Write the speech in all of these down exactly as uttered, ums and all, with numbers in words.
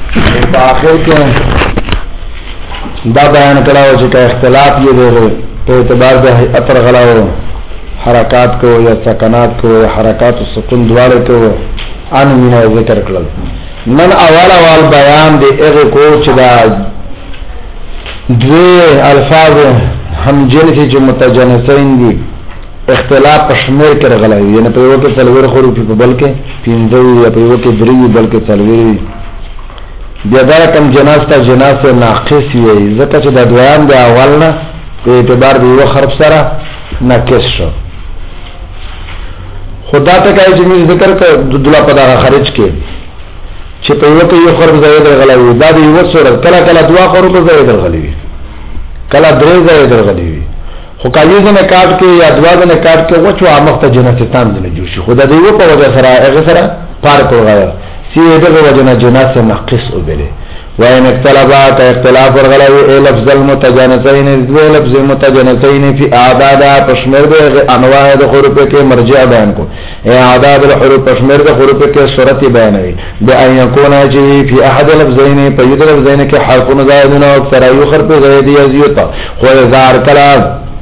په آخر کې دا بیان کړو چې اختلاف یې دی په اعتبار د هيئت غلاو حرکات کو یا سکنات کو یا حرکات و سکون دواړه کو ان مینا ذکر کړل. نن اول اول بیان دی هغه کو چې دا دوی الفاظ هم جنسي چې متجانسین دي اختلاف پشمیر کې غلاوي، یعنی په یو کې څلور حروف په بل کې پنځه یا په یو کې درې بل کې څلور. بیا دا کوم جناس ته جناس ناقص وي ځکه چې د دویان د اول نه په اعتبار د یو حرف سره ناقص شو. خدا ته کوي چې موږ ذکر کړو د دلا په دغه خارج کې چې په یو کې یو حرف زائد غلاوي، دا د یو سره کله کله دوا حروف زائد غلاوي، کله درې زائد غلاوي. خو کایې نه کاټ کې یا دوا نه کاټ کې وچو امخته جناس تام نه جوړ شي. خدا دې یو په وجه سره هغه سره پار کوغه سی دغه وجنه جناس ناقص وبله. وان اختلافات اختلاف ورغلاوي ای لفظ المتجانسین ذو لفظ المتجانسین فی اعداد پشمیر د انواع د حروف کې مرجع بیان کو ای اعداد الحروف پشمیر د حروف کې صورت بیان وي به ان یکون چې فی احد لفظین په یو لفظین کې حرفون زائدون او اکثر یو حرف زائد یزیت خو زار کلام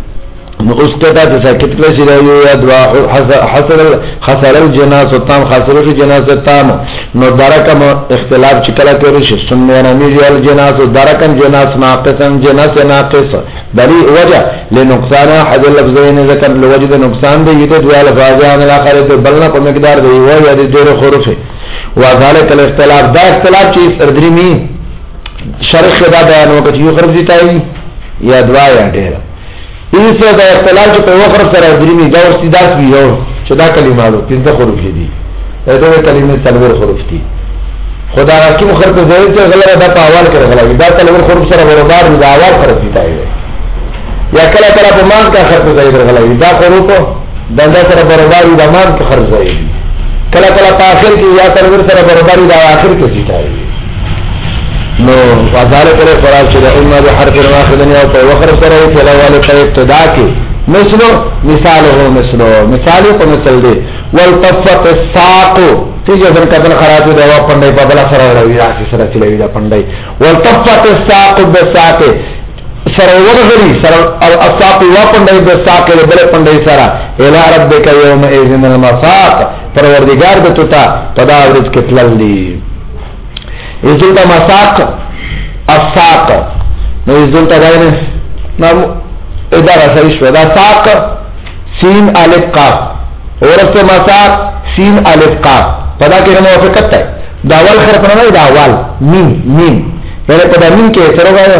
مؤسکتا تساکت لشی رایو یا دوا حسر خسر الجناس التام خسر الجناس التام نو درکم اختلاف چکلا کرشی سنینا میجی الجناس درکم جناس ناقصا جناس ناقص بلی وجہ لنقصان حد اللفظین ذکر لوجد نقصان دی یہ دوا لفاظیان الاخر دی بلنا پا مقدار دی وہ یا دی دور خروف وذالک الاختلاف دا اختلاف چیز اردریمی شرخ دا بیان وقت یو خرف دیتائی یا دوا یا دیر ایسا دا اختلاف چه پا وخرف سر ادریمی دا ورسی داس بی یو چه دا کلمالو پینزا خروفی دی ایدو کلمه تلور خروف دی خدا راکیم خرف زید چه غلر دا پا اول کر غلاوی دا تلور خروف سر برابار دی دا اول خرف دیتائی وی یا کلا کلا پا مان کا خرف زید غلاوی دا خروفو دا دا سر برابار دی دا مان کا خرف زید کلا کلا پا آخر کی یا تلور سر برابار دی دا آخر کر دیتائی وی نو وذالک له قران چې د علم به حرف واحد نه او په وخر سره په لواله په ابتدا کې مثلو مثاله مثلو مثال په مثل دی والتفت الساق تیجه څنګه کتل خراب دی او پندای په بل سره راوي راځي سره چلوي دا پندای والتفت الساق بالساق سره ورغلی سره الساق و پندای بالساق بل پندای سره الى ربک یوم اذن المساق پروردگار د توتا پدا ورځ کې تلل دی ازلتا مساق الساق نو ازلتا دائنه نام ادارة سایشو دا ساق سین الف قاف ورست مساق سین الف قاف پدا که موافقت ہے دا اول خرف نمائی دا اول مین مین یعنی پدا مین که سر ہوگا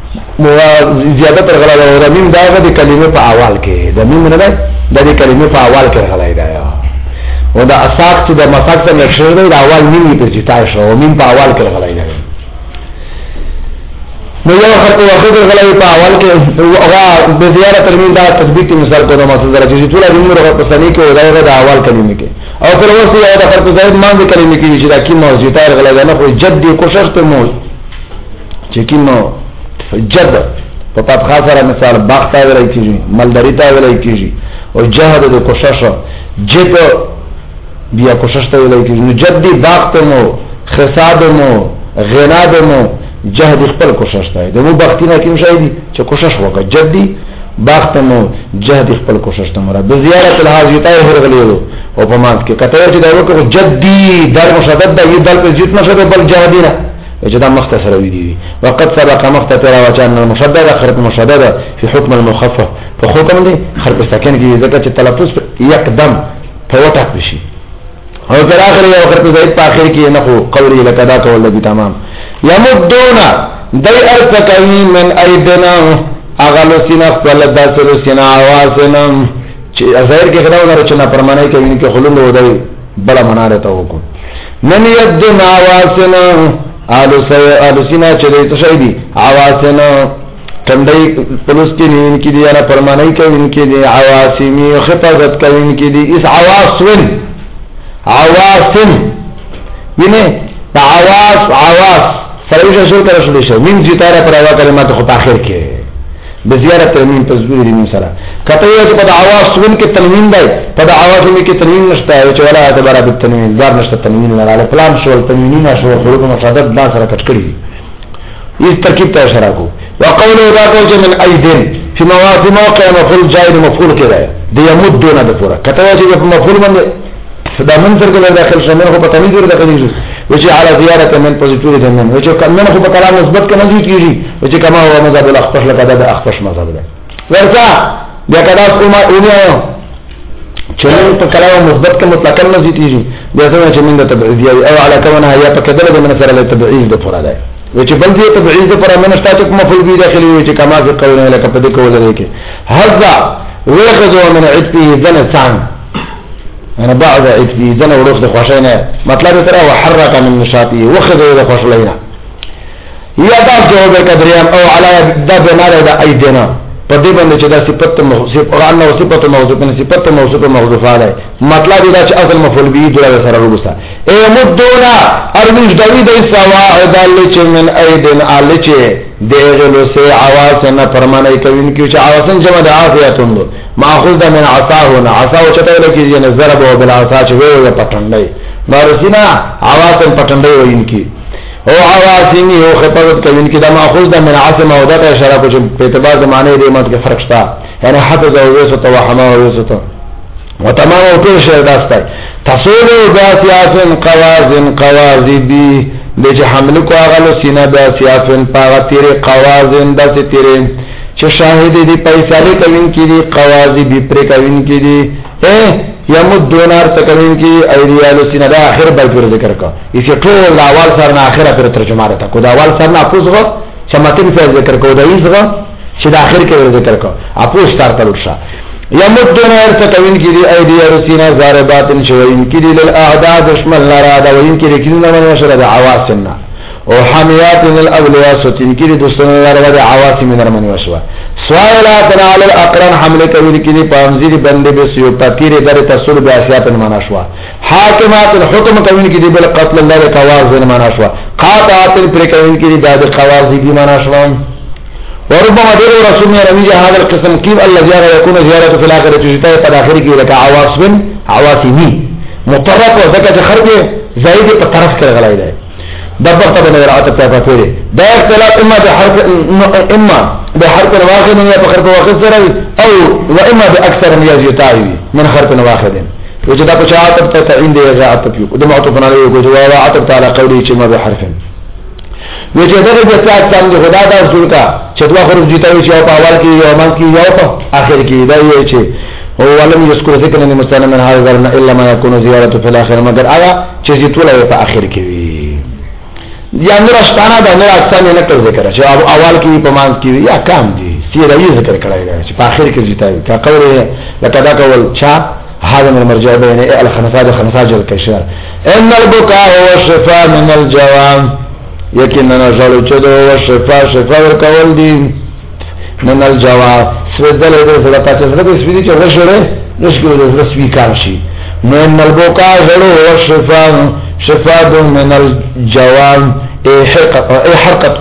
زیادت رغلا دا مین دا دا کلمه پا اول که دا مین نمائی دا دی کلمه پا اول که رغلائی دا یا و دا اساق چې د مساق سره نشر دی دا اول مين په جتای شو مين په اول کې غلای نه نو یو خط واخد غلای په اول کې هغه د زیاره ترمیم دا تثبیت مثال کو نو مصدر چې ټول د عمر په سنې کې ولای دا اول کلمې کې او پر ورسې یو د خط زائد مان د کلمې کې چې دا کی موجود تای غلای نه خو جدي کوشش ته مو چې کی نو جد په پات خاصه مثال باغ تا ولای کیږي مالداری تا ولای کیږي او جهاد د کوشش جد بیا کوشش ته ولای کی نو جدي باغتمو خصادمو غنادمو جهد خپل کوشش ته دمو بختینا کیم شایدی چې کوشش وکړه جدي باغتمو جهد خپل کوشش ته مراد د زیارت الحاجتای هرغلیو او په مانس کې کته چې دا وکړه جدي در مشدد د یی دل په جیت نشه بل جهدینا چې دا مختصر وی دی وقت سبق مختصر وچان المشدد خرط مشدد فی حکم المخفف فحکم دی خرط ساکن کی ذکر چې تلفظ یقدم په وټه بشي او پر آخر یا وقت زائد پا آخر کی نخو قولی لکدا کول لگی تمام یمدونا دی ارتکوی من ایدنا اغلو سینا خپلت دا سلو سینا آواسنا ظاہر کی خداو نارو چنا پرمانائی که انکی خلون دو دی بڑا منارتا ہوکن من یدنا آواسنا آلو سینا چلی تشایدی آواسنا تندائی پلوس کی دی انکی دی یانا پرمانائی که انکی دی آواسمی خفاظت که انکی دی اس آواسون عواسم یعنی عواس عواس سرویش شروع کرشده شد من جیتاره پر آوا کلمات خود آخر که بزیاره تنوین په زوی دې سره کته یو په عواص سون کې تنوین دی په عواص کې تنوین نشته چې ولا اعتبار به تنوین دار نشته تنوین لراله پلان شو تنوین نشو حروف مصادف دا سره کټ کړی اس ترکیب ته اشاره کو وقوله ذاته من ايدين في مواقع موقع مفعول جائز مفعول کړه دی يمدون د پورا کته چې په مفعول باندې دا من سره داخل شامل هو په تنوین ور داخل شي وجه على زيارة من پوزیټیو دي من وجه کمنه خو په کلام مثبت کې نه کیږي وجه کما هو مذهب الاخفش لکه دا اخفش مذهب ده ورته بیا کدا کومه اونیو چې په کلام مثبت کې مطلقاً نه کیږي بیا څنګه چې من د تبعیض او على كونه یا په کده د من سره له تبعیض د پورا ده وجه بل دې تبعیض پر من شته چې مفعول به داخلي وجه کما في قوله لك په دې کو ولري کې هذا ويخذ من عتبه ذنسان انا بعد عتبي ذنه ورخ د خوشینه مطلب ترى وحرك من نشاطي وخذ د خوشلینا یا دا جواب کدریان او علی د بناره د ایدنا په دې باندې چې دا صفت موصوف او انه صفت موصوف نه صفت موصوف موصوف علی مطلب دا چې اصل مفعول به دغه سره وګستا ای مدونا ارمش دوی د سوا دال چې من ایدن علی چې دغه له سه عواص نه پرمانه کوي چې چې عواصن جمع د عافیتون ماخذ من عصاه عصا او چته لکه یې ضرب او بالعصا چې ویل پټنډي مارسینا عواصن پټنډي وینکی او عواصنی او خطبت کوي چې دا ماخذ من عاصم او دغه اشاره کو چې په اعتبار د معنی د مت کې فرق شته یعنی حفظ او وسط او حما او وسط وتمام او ټول شی داسته تصول ذاتياتن قوازن قوازبي د حمل کو اغلو سینه ذاتياتن پاغتيره قوازن داسه تیرې چې شاهد دي پیسې کوین کې دي قواضي به پر کوین کې دي اے یمدونار تکوین کې ایدیالو سینه دا اخر بل پر ذکر کا اسی ټول اول سره نه اخره پر ترجمه راته کو دا اول سره نه اپوزغه چې متن په ذکر کو دا ایزغه چې دا اخر کې ذکر کا اپوز تر تلوشا یمدونار تکوین کې دي ایدیالو سینه ضربات شوین کې دي للاعداء دشمن لرا دا وین کې کې نه منشره د عواسنا او حمیات من الاولیا ستین کې د دوستانو لپاره د عواصم من من وشوا سوالات علی الاقران حمل کوي کې د پامزیر بندې به سیو پتیر در تسل بیاسیات معنا شوا حاکمات الحكم کوي کې د بل قتل الله قواز معنا شوا قاطعات پر کوي کې د قواز دی معنا شوا وربما دیر رسول الله نبی هذا القسم كيف الذي يكون زيارة في الاخره تجتهد في الاخره کې لك عواصم عواصمي مطرف وذکر خرج زائد په طرف کې غلای دی دبر طبعا نظرات التفاتيري ده اختلاف اما بحرف اما بحرف واحد من بحرف واحد سره او واما باكثر من يزيتاوي من حرف واحد وجد ابو شاطب تعين دي اذاعه يو ده معطوف عليه وجد عطف على قوله كما بحرف وجد ده جسات څنګه خدا دا اصول کا چدوا حرف جیتاوي چې په اول کې یو مان کې یو په اخر کې دا یو چې هو ولم يذكر ذكر ان مستلم من هذا الا ما يكون زيارته في الاخر مگر آیا چې زیتول په اخر کې وي یا نور اشتانا دا نور اقسام نه کړ ذکر چې اول کې په مان کې یا کام دي سیره یې ذکر کړای دی چې په اخر کې زیاتای کا قوله لکه دا کول چا هذا من المرجع بين الخنفاء الخنفاء جل كشار ان البكاء والشفاء من الجوام یقینا جلو چدو والشفاء شفاء ورکول دي من الجوام سودل دې سره تاسو سره دې سوي چې ورشره نشکو دې سوي کار شي من البكاء جلو والشفاء شفاء من الجوام اي حرقه اي حرقه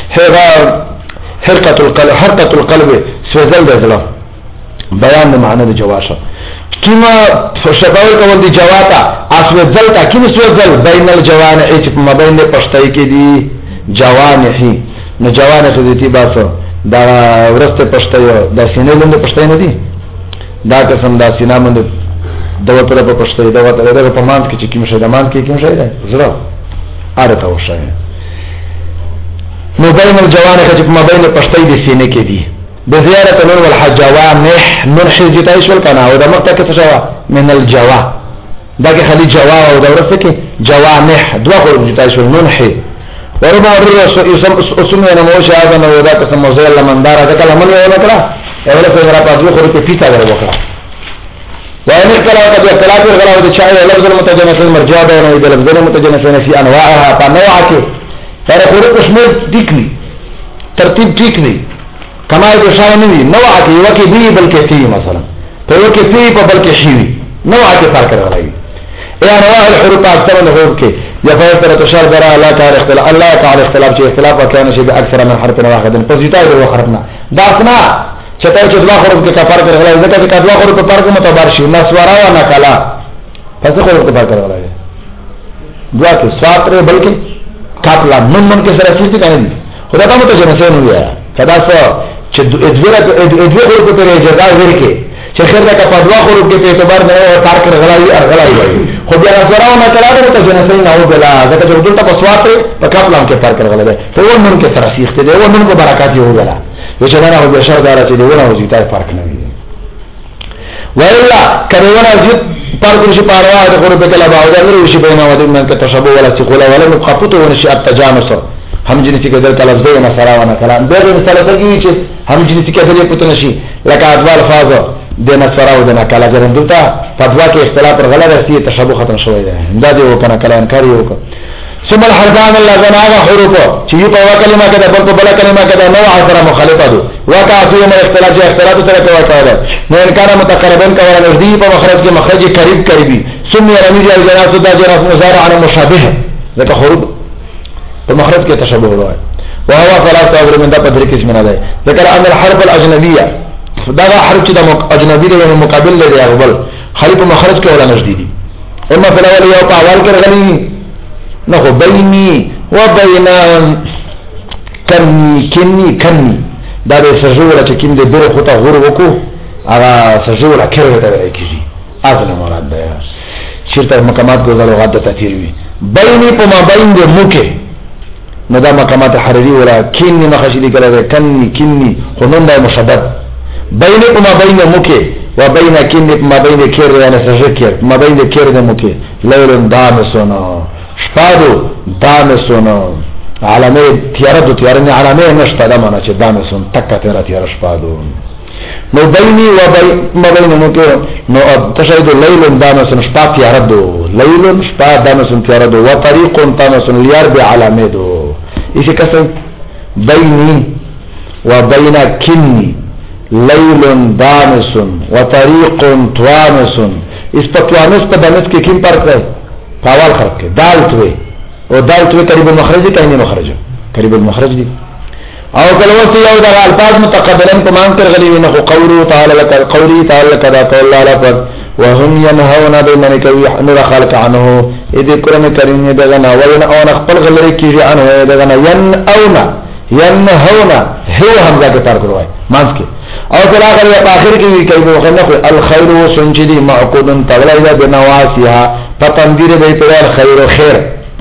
حرقه القلب حرقه القلب سوزل دزله بیان معنی د جواشه کما شفاء کول دي جواتا اسوزل تا کیمه سوزل بین الجوانح چې په مابین پښتای کې دي جوانح نه جوانح دې تی باسو دا ورسته پښتای دا سینې لند پښتای نه دي دا قسم دا سینا مند دغه پر په پښتو دا وته دغه په مان کې چې کوم شي د مان کې کوم شي ده زړه اړه تا وشي نو بین الجوانح چې په بین پښتو د سینې کې دي د زیارت نور والحجوانح نور حجتای شول کنه او د مکه کې څه من الجوا دغه خلی جوا او د ورسته کې جوانح دوه حجتای شول نونح وربا الرسول اسم اسم نه موشه هغه نو دا قسم موزه لمندار دا کله من یو نکړه اوله په را پاتې خو په پیتا غره وکړه وان کله کله کله غره د چا لفظ متجنس مرجع ده نو د لفظ متجنس في انواعها فنوع کې فرق قسمه دکلی ترتیب ٹھیک نہیں کما د شاو نه نوع کې یو کې دی بلکې تی مثلا په یو کې تی په بلکې شی نوع کې فرق راغلی اے انواع الحروف اکثر له کې یا فیصل تشار برا الله تعالی اختلاف الله تعالی اختلاف چې اختلاف وکړي شي به اکثر من حرف واحد په زیاتای د حرفنا دا اسنا چې ته چې دوا حروف کې کفار کړل ځکه چې دوا حروف په فرق متبر شي نسوارا او نکلا پس خو په فرق کړل دوا کې ساتره بلکې کاپلا من من کې سره شي کنه خدا ته متجه نه نو یا کدا څه چې ادویره ادویره حروف په اجازه ورکې چې خیر دا په دوا حروف کې په اعتبار نه کار کړل غلای ارغلای وي خو بیا نسوارا او نکلا ته چې نه او بلا ځکه چې دلته په سواتره په کاپلا کې فرق کړل دی په ون من کې سره شي ته دی ون من کو برکات یو غلا وچه نه او بشر دار چې دیونه او زیاتای فرق نه وي وإلا کرونا زید فرق نشي پاروا د قرب کله باور لري شي بینه ودین من ته تشابه ولا ثقل ولا مخفت ونشي التجانس هم جنسي کې د لفظ نه سره ونه کلام دغه مثال ته چې هم جنسي کې د پته نشي لکه ادوال فاز د نصرا او د نکلا جرندوتا فتوا کې اختلاف غلط رسي تشابه ختم شوی دی دا دی وکنه کلام کاری وکړه ثم الحرفان الله جناغ حروف چې یو په کلمه کې د بل په بل کلمه کې د نوع سره مخالفه دي وقع فيه من اختلاف اختلاف سره کوي کاوه نو ان کان متقربا کوي نزدې په مخرج کې مخرج قریب قریبي ثم رمز الجناس د جناس مزارع عن مشابه ذکر حروف په مخرج کې تشابه وروي وهو ثلاثه امر من د په درې قسم نه ده ذکر ان الحرف الاجنبيه دا حرف چې د اجنبي د مقابل لري هغه بل حرف مخرج کې ولا نزدې دي اما په اول یو په اول کې غلي نخو بینی و بینا کنی کنی کنی دا دا سرزولا چه کم ده بره خوطا غور وکو اغا سرزولا کرده تبعی کشی آزل مراد بیا شرطا مقامات گوزال و غادة تاتیروی بینی پا ما بین ده موکه ندا مقامات حرری ولا کنی مخشیدی کرده کنی کنی خونون دا مشدد بینی پا ما بین ده موکه و بین کنی پا ما بین ده کرده یعنی سرزه کرد ما بین ده کرده موکه لیلن دامسونا شپادو دامسون علامه تیاره دو تیاره نه علامه نشته دا معنا چې دامسون تکه تیاره تیاره شپادو نو بیني و بین ما بین نو کې نو تشهد لیل دامسون شپا تیاره دو لیل شپا دامسون تیاره دو و طریق دامسون لیار به علامه دو اسی کسه بیني و بین کني لیل دامسون و طریق توامسون اس په توامس په دامس کې کوم فرق دی پاوال خرق کے دال توی او دال توی قریب المخرج دی کہیں مخرج قریب المخرج دی او کلوسی او دا الفاظ متقبلن پمان کر غلیوی نخو قولو تعالی لکا قولی تعالی لکا دا قول اللہ لفظ وهم ینهونا بیمنکوی نور خالق عنه ایدی قرآن کریم دغنا وین اونا خپل غلری کیجی عنه دغنا ینهونا ینهونا هو حمزہ کے تار کروائی مانس کے او کلا آخر یا پاخر کی کئی بوخنخو الخیر و سنچدی معقودن تغلیدہ بنواسیها فتندیر بیتوی الخیر و خیر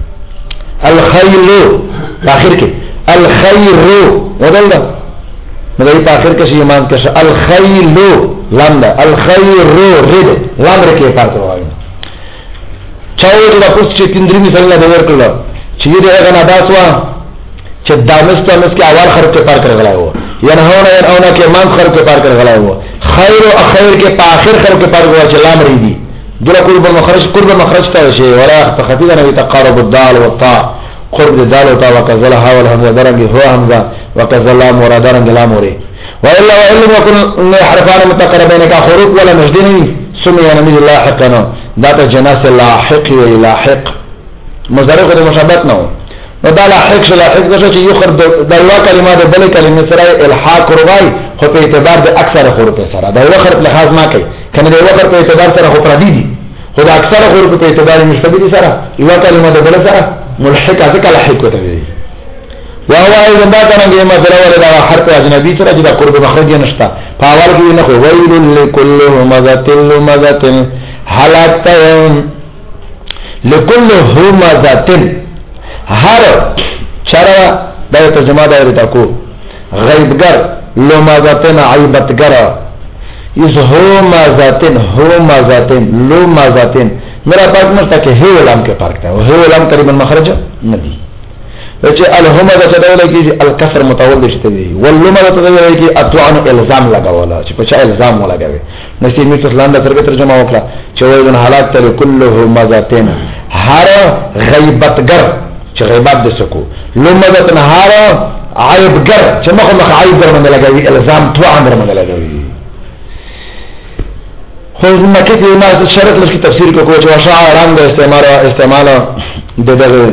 الخیرو پاخر کی الخیرو ودل دا مدعی پاخر کسی ایمان کسی الخیرو لام دا الخیرو رد لام رکی پار کروائی چاوی دا پس چی تندری مثل اللہ دور کرلا چی یہ دے اغن اداسوا چه دامس دامس کے اول خرب کے پار کر غلائے ہوا ینہونا ینہونا کے مان خرب کے پار کر غلائے ہوا خیر و اخیر کے پاخر خرب کے پار کروائی چه لام ریدی دول قرب المخرج قرب المخرج تاوشي ولا تخطيدا نبي تقارب الدال والطاء قرب الدال والطاء وكذلها والهمزة درنجي هو همزة وكذلها مورا درنجي لا موري وإلا وإلا يكون حرفان متقربين كحروف ولا مجدني سمي نبي لاحقنا ذات جناس لاحق ولاحق مصدر قد مشابهتنا ودا لاحق شو لاحق ده شيء يخر دلوا كلمات بل كلمه سره الحاق رغاي خو په اعتبار د اکثر حروف سره دا وخت لحاظ ما کوي کنه د وخت په اعتبار سره خو پردي دي خو د اکثر حروف په اعتبار مشتبه دي سره یو کلمه د بل سره ملحق ځکه لاحق وته وي وهو ايضا دا څنګه مثلا ولا حرف اجنبي سره د قرب مخرج نشتا په اول کې نه خو ويل لكل همزه همزه حالت لكل همزه هر چرا دا ترجمه دا ورته کو غیبگر لومازاتن عیبتگر اس همزاتن همزاتن لومازاتن میرا فرق نشتا کہ هی علام کے فرق ہے هی علام قریبا مخرج ندی چې الهمزه تدوله کی الکسر متول شته دی واللمزه تدوله کی اتوان الزام لگاولا چې په چا الزام ولګاوي نسی میت اسلام د سره ترجمه وکړه چې وایي حالات تر كله همزاتن هر غیبتگر چې غیبت د سکو لمزه نهار عیبگر چې مخ مخ عیب در باندې لګوي الزام تو امر باندې لګوي خو مکه دې ما شرط لږ تفسیر کو چې وشاع رنگ استعمال استعمال دغه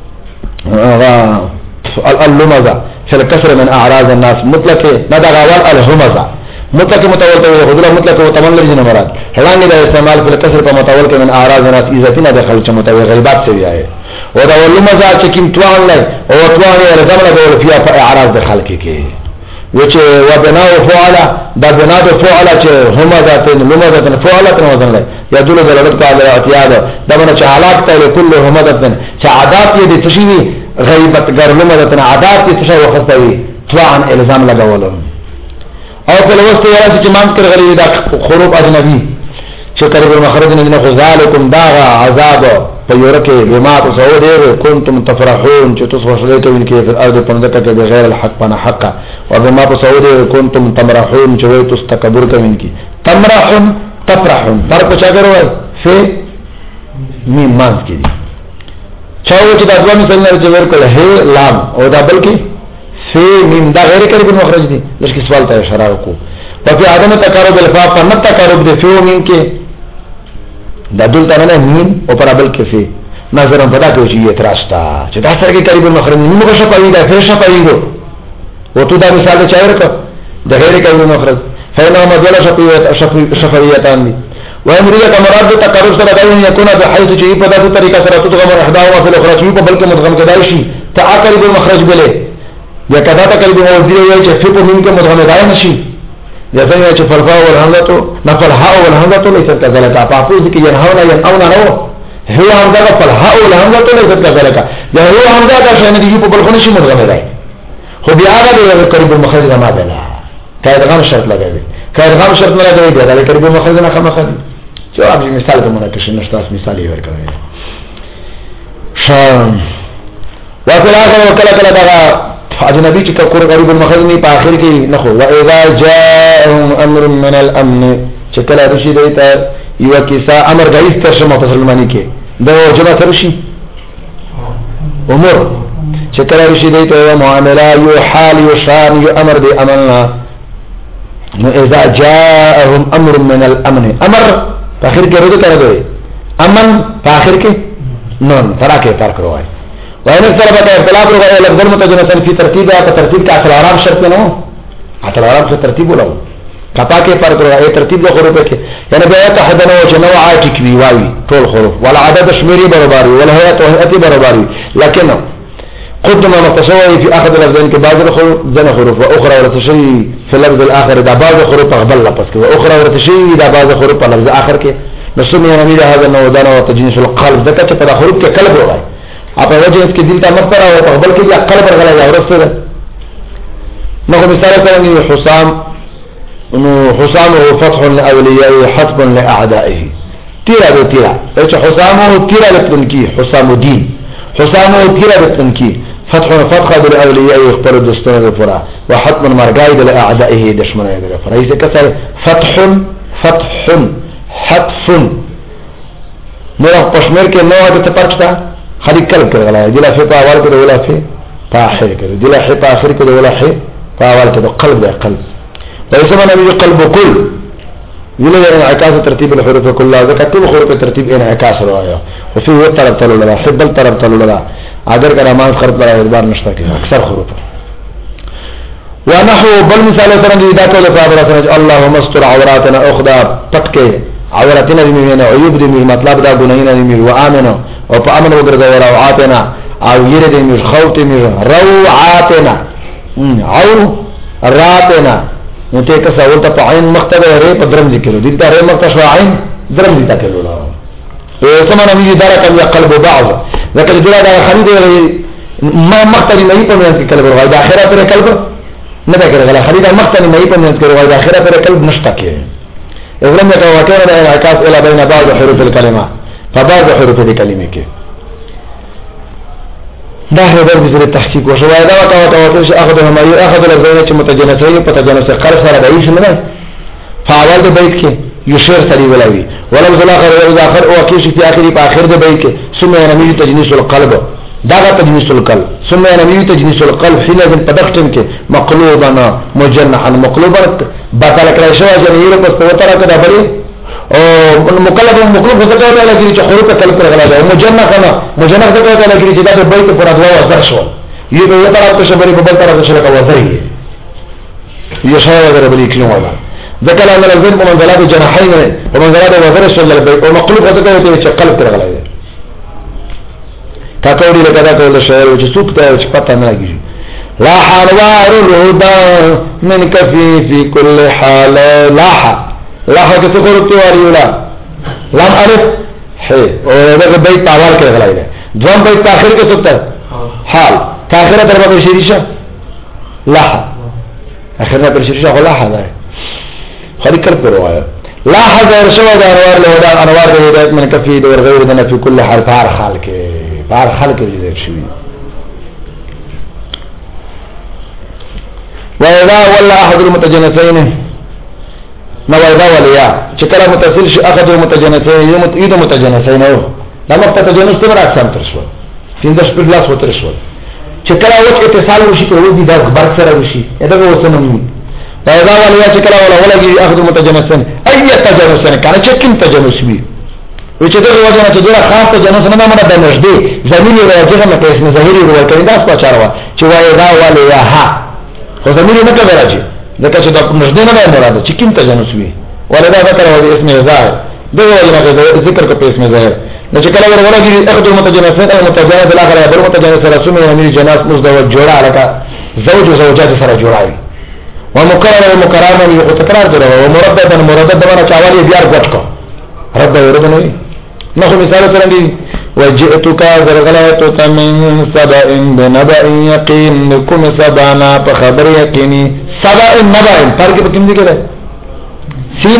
اللمزه في الكسر من اعراض الناس مطلق نه دا غوال الهمزه مطلق متول ته حضور مطلق متول لري نه مراد هلانګ دا استعمال په الكسر په متول کې من اعراض الناس عزتنا دخل چې متول غیبات سی وایي او دا اللمزه چې کوم توان لای او توان یې زمره د فیا په اعراض د خلق کې وچه وبناء فعل دا بناء فعل چې همزه لمزه فعل ته وزن لای يدل دلالت على اعتياد دا باندې چې حالات ته کله همزه چې عادات یې د تشوی غیبت ګرلمه د عادات ته څه وخصوي طبعا الزام لګولو او په لوست یې چې مان کړ غلي دا خروب اجنبي چې قریب المخرج نه غزالکم دا عذاب په یورکه بما تصور کنتم تفرحون چې تاسو خوشاله کوئ کې په ارض پندکه کې بغیر الحق پنا حق او بما تصور کنتم تمرحون چې وي تاسو تکبر کوئ کې تمرحون تفرحون فرق څه کوي فی میم مانس کې چاو چې دا دوه مثالونه چې ورکړل هي لام او دا بلکې فی میم دا غیر قریب المخرج دي لکه سوال ته اشاره وکړو په په عدم تقارب الفاء په مت تقارب د فی میم کې دا دلته نه میم او پر بل کې فی نظر په دا کې چې اعتراض تا چې دا سره کې قریب المخرج نیم کو شپایي دا فی شپایي او تو دا مثال چا ورکړه د غیر قریب المخرج فینه مدله شفیعت شفیعتان دي وامريه مراد تقرب سره دا یکونه بحيث چې په دغه طریقه سره تدغم احداهما في الاخرى چې په بل کې مدغم کېدای شي تعقرب المخرج بله یا کدا تقرب موضوع یې چې په من کې مدغم کېدای نشي یا څنګه چې فرفا او الحمزه نفل ها او الحمزه ليس كذلك پاپوز کې ينهون ينون نو هو همزه فالها او الحمزه ليس كذلك یا هو همزه دا شنه دی په بل خو نشي مدغم کېدای خو بیا هغه قریب المخرج ما بلا کایدغام شرط لګوي کایدغام شرط نه لګوي دا قریب المخرج نه خمخ جواب یې مثال ته مناقشه نشته مثال یې ورکړی شام وفي الاخر وکلا کلا دا اجنبی چې کور غریب المخرج نه په اخر کې نه خو واذا جاءهم امر من الامن چې کله رشي دیتا یو کیسه امر غیث ترجمه په مسلمانی کې دا جمع ترشي امور چې کله رشي دیتا یو معامله یو حال یو شان یو امر دی عملنا اذا جاءهم امر من الامن امر اخر کې رد کړه دی امن په اخر کې نون فراکه فرق روای وان سره به اختلاف روای لفظ متجنسن فی ترتیب یا ترتیب کا اصل آرام شرط نه اصل آرام سے ترتیب ولو کپا کې فرق روای ترتیب د حروف کې یعنی بیا ته حدنه او جنو عاټی کی وای ټول حروف ولا عدد شمیری برابر ولا هيئت وهيئت برابر لكن قدم متصوي في اخذ اللفظين كبعض الحروف ذن حروف واخرى ورتشي في اللفظ الاخر ده بعض الحروف قبل لفظ واخرى ورتشي ده بعض الحروف في اللفظ الاخر کې نسمي نميذ هذا النوع دنا وتجنيس القلب ذکر چې په حروف کې قلب وای اپ وجه اس کې دل ته مفر او قبل کې قلب غلا یا ورسره نو مثال ثاني حسام انه حسام هو فتح لاوليائه حسب لاعدائه تیرا دو تیرا چې حسام هو تیرا لتنکی حسام الدين حسام هو تیرا لتنکی فتح فتح بالاولياء يخبر الدستور الفرا وحتم مرغايد لاعدائه دشمنه الفرا اذا كسر فتح فتح حتف نو پشمیر کې نو د تپرچتا خالي کل کړه دلا في اول کې ولا في اخر کې دلا في اخر کې ولا في اول کې قلب ده قلب ويسمى نبي قلب كل ولا انعكاس ترتيب الحروف كلها ذكرت الحروف ترتيب انعكاس روايه وفي طرف تلو لا حب الطرف تلو لا اگر کله ما خرط پر اعتبار نشته کې اکثر حروف ونحو بل مثال سره دي دا ټول په اړه سره اللهم استر عوراتنا اخدا پټکه عوراتنا دې نه عيوب دې مطلب دا ګناهونه دې او امنه او په امن وګرځو روعاتنا او يره دې خوف دې روعاتنا او راتنا نو ته که څو ته په عین مختبه ری په درم ذکر دي دا ری مختبه شو عین درم دي تکلو لا او سمانه دې درک ال قلب بعض لکه دې دا خرید ما مختبه نه په من کې قلب ورغی د اخرت پر قلب نه دا کړل خرید مختبه نه په من کې ورغی د اخرت پر قلب نشته کې اغلم کا وکړه د انعکاس الى بین بعض حروف الكلمه فبعض حروف الكلمه کې دا هدر بذر التحقيق وشواهد وتا وتا وتا اخذها ما اخذ الزين چې متجنسه په تجنسه قرض سره دی شنو نه فاول د بیت کې یشیر سری ولوي ولو الاخر الاخر او کې شي په اخري په اخر د بیت کې ثم ينمي تجنيس القلب دا تجنيس القلب ثم ينمي تجنيس القلب حين ذن پدختن کې مقلوبا مجنحا مقلوبا بدل کړی شو چې یې په ستو تر کې د بری او مکلف مکلف څه کوي لکه چې خروج کله پر غلا ده مجنح کنه مجنح څه کوي لکه چې دا بیت پر ادوا وزر شو یو په طرف ته شبري په بل طرف ته شلکه وزري یو شای وزر بلی کلو ولا ذکر ان الزم منزلات جناحين ومنزلات وزر شو البيت او مقلوب څه کوي چې قلب پر غلا ده تا کوي لکه دا کول شعر چې څوک ته چې پته نه لګي لا حوار الهدى من كفي في كل حال لاح لاح کې څه کوي تو ولا لم الف هي او دا بیت پاور کې غلای ده ځم بیت اخر کې څه حال اخره تر په شریشه لاح اخره پر شریشه لاح ده خالي کړ پر وایا لاح غیر شو دا انوار له دا انوار د هدایت من کفی د غیر دنه په کل حال بار حال کې بار حال کې دې شي واذا ولا احد المتجنسين نو اذا ولیا چې کله متصل شي احد المتجنسين یو مت متجنسين نو دا متجنس څومره اقسام تر شو څنګه شپږ لاس وتر شو چې کله وڅ اتصال وشي په ودی دا برک سره وشي دا به وسنه پیدا ولیا چې کله ولا ولګي اخذ متجنسن اي تجنسن کنه چې کوم تجنس وي و چې دغه وجه نه چې ډیره خاص تجنس نه مونږ د نږدې زميني راځي نه په اسم ظاهري ورو کړي دا څه چاروا چې وای دا ولیا ها خو زميني نه کوي راځي ځکه چې د نږدې نه مراد چې کوم تجنس وي ولدا ذکر و اسم ظاهر دغه وجه نه ذکر کو په اسم ظاهر نو چې کله ورولګي اخذ متجنسن او متجنس الاخر بل متجنس رسوم یعنی جناس مزدوج جوړه الکا زوج او زوجات سره جوړای ومكرر ومكرر یو تکرار درو ومردد مردد دونه چاوالي بیا غټ کو رد ورته نه نو مثال څنګه وجئتك زرغلت من سبأ بنبأ يقين کوم سبانا په خبر یقیني سبأ نبأ فرق په کوم دي کې سین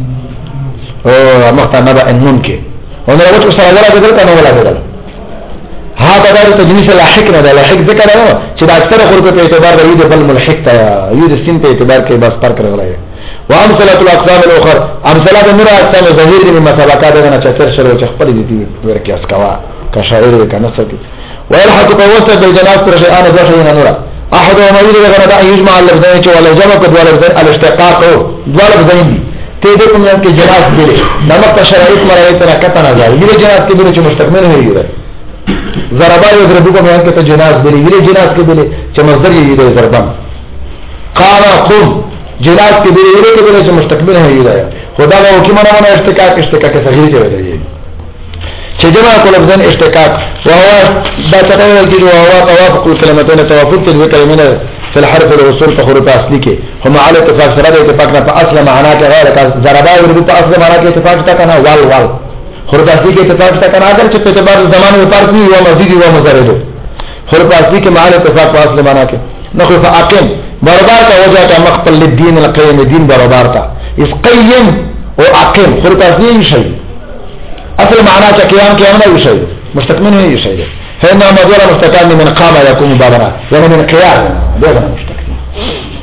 او مخته نبأ نون کې ونه وروته سره ولا بدل کنه ولا بدل هذا دار تجنيس لاحق نه لاحق ذکر نه چې دا اکثر خلکو په اعتبار د یود بل ملحق ته یود سین په اعتبار کې بس فرق راغلی و امثله الاقسام الاخرى امثله النور اقسام ظاهر من مسابقات نه چتر شروع چې خپل دي ورکه اسکوا کشاعر کنه څه ويلحق بوسط بالجناس پر شيئان ذو نور احد ما يريد غدا يجمع اللفظين ولا جمع كدوال اللفظين الاشتقاق دوال اللفظين ته دې کوم کې جناس دي نمک شرایط مرایت نه کته نه ځي دې جناس کې دې چې مستقبل نه وي ضربا یضربو په بیان کې ته جناس دي ویلې جناس کې دي چې مصدر یې دی ضربان قال قم جناس کې دي ویلې کې چې مستقبل هي دی خدا غو کې مونږه نه اشتقاق اشتقاق صحیح دی ویلې چې جمع کول ځن اشتقاق او دا څه دی چې هو توافق الكلمتين توافق د کلمې في الحرف الوصول په حروف اصلي کې هم على اتفاق سره د اتفاق نه په اصل معنا کې غیر کا ضربا یضربو په اصل معنا کې اتفاق تا کنه وال وال حروف اصلي کې اتفاق تا کنه اگر چې په اعتبار زمانه په فرق وي او مزيد او مزارد حروف اصلي کې معنی اتفاق په اصل معنا کې نخو فاقم برابر کا وجه کا مقبل للدين القيم دين برابر کا اس قيم او اقم حروف اصلي شيء اصل معنا چې قيام قيام نه شيء مستقبل نه شيء فإنما مدور مستقام من قام يكون بابنا يعني من قيام ده مستقام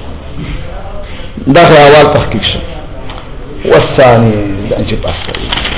داخل اول تحقيق والثاني ده انجب اصل